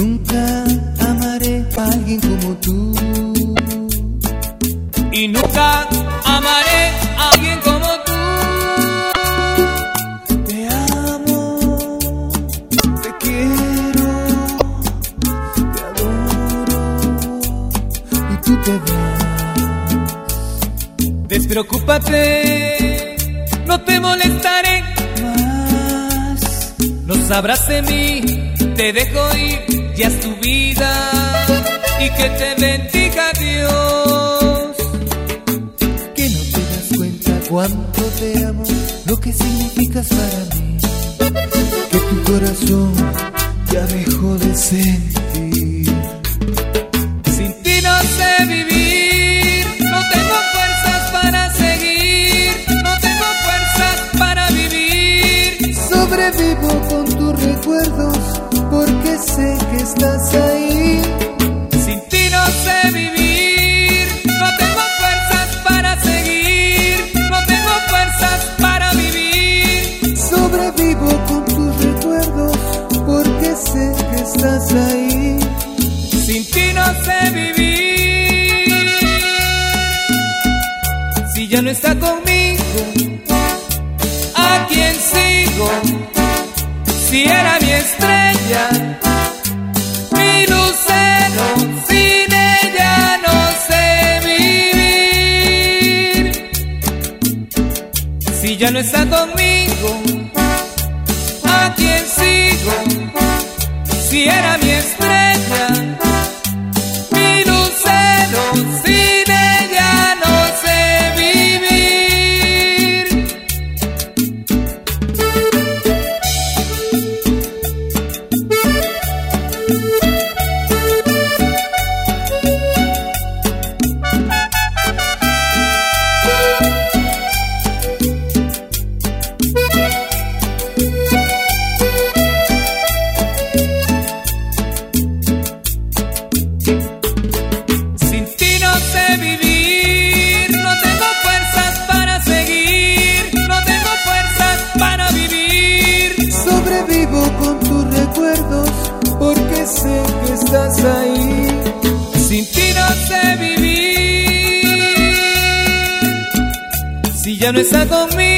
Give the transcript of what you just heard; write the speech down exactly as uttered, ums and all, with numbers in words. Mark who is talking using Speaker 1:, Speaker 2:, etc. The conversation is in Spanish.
Speaker 1: nunca amaré a alguien como tú.
Speaker 2: Y nunca amaré a alguien como tú.
Speaker 1: Te amo, te quiero, te adoro y tú te vas.
Speaker 2: Despreocúpate, no te molestaré
Speaker 1: Más
Speaker 2: no sabrás de mí, te dejo ir, ya es tu vida y que te bendiga Dios.
Speaker 1: que no te das cuenta cuánto te amo, lo que significas para mí, que tu corazón ya dejó de sentir.
Speaker 2: Sin ti no sé vivir, no tengo fuerzas para seguir, no tengo fuerzas para vivir.
Speaker 1: Sobrevivo con tus recuerdos porque sé que estás ahí.
Speaker 2: Sin ti no sé vivir, no tengo fuerzas para seguir, no tengo fuerzas para vivir.
Speaker 1: Sobrevivo con tus recuerdos porque sé que estás ahí.
Speaker 2: Sin ti no sé vivir. Si ya no está conmigo, ¿a quién sigo? Si era mi estrella, mi lucero, sin ella no sé vivir. Si ya no está conmigo, ¿a quién sigo? Si era mi estrella, mi lucero, sin ella no sé vivir. Sin ti no sé vivir, no tengo fuerzas para seguir, no tengo fuerzas para vivir.
Speaker 1: Sobrevivo con tus recuerdos porque sé que estás ahí.
Speaker 2: Sin ti no sé vivir. Si ya no está conmigo,